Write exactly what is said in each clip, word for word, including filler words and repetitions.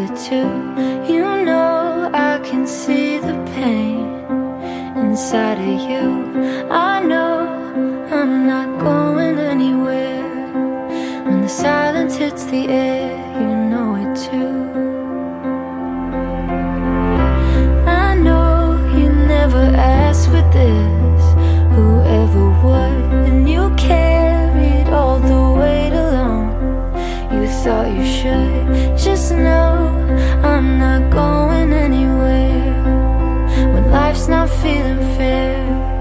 it too. You know I can see the pain inside of you. I know I'm not going anywhere. When the silence hits the air, you know it too. I know you never asked for this, whoever would, and you carried all the weight alone. You thought you should. Just know I'm not going anywhere when life's not feeling fair.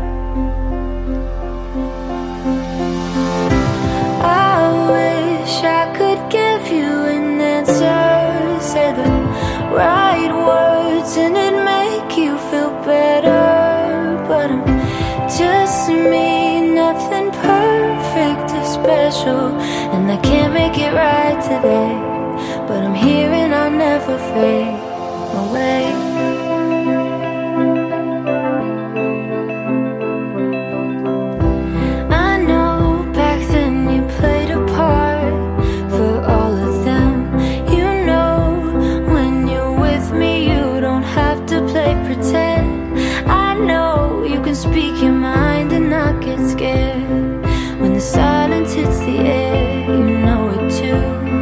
I wish I could give you an answer, say the right words and it'd make you feel better. But I'm just me, nothing perfect or special, and I can't make it right today. But I'm here and I'll never fade away. I know back then you played a part for all of them. You know when you're with me you don't have to play pretend. I know you can speak your mind and not get scared. When the silence hits the air, you know it too.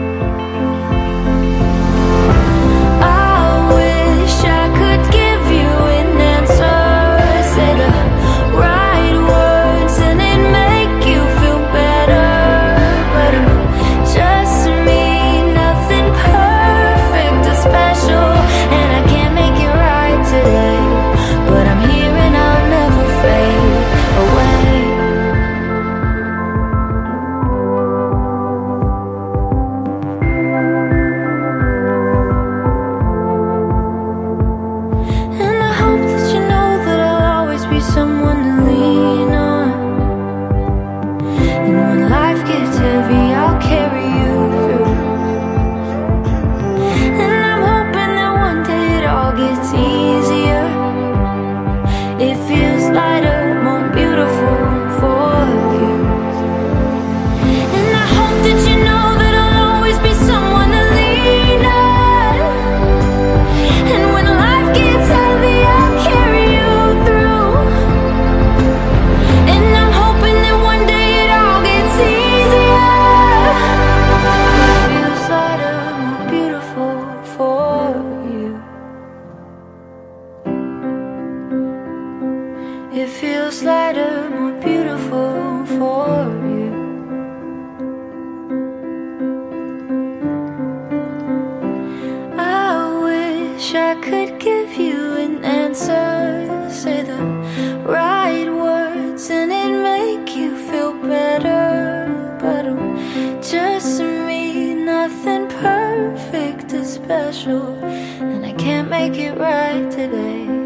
Someone to lean on, and when life gets heavy I'll carry you through. And I'm hoping that one day it all gets easier. It feels lighter, more beautiful for you. And I hope that you know that I'll always be someone to lean on, and when life gets heavy I'll carry you through. It feels lighter, more beautiful for you. I wish I could give you an answer, say the right words and it'd make you feel better. But I'm just me, nothing perfect or special, and I can't make it right today.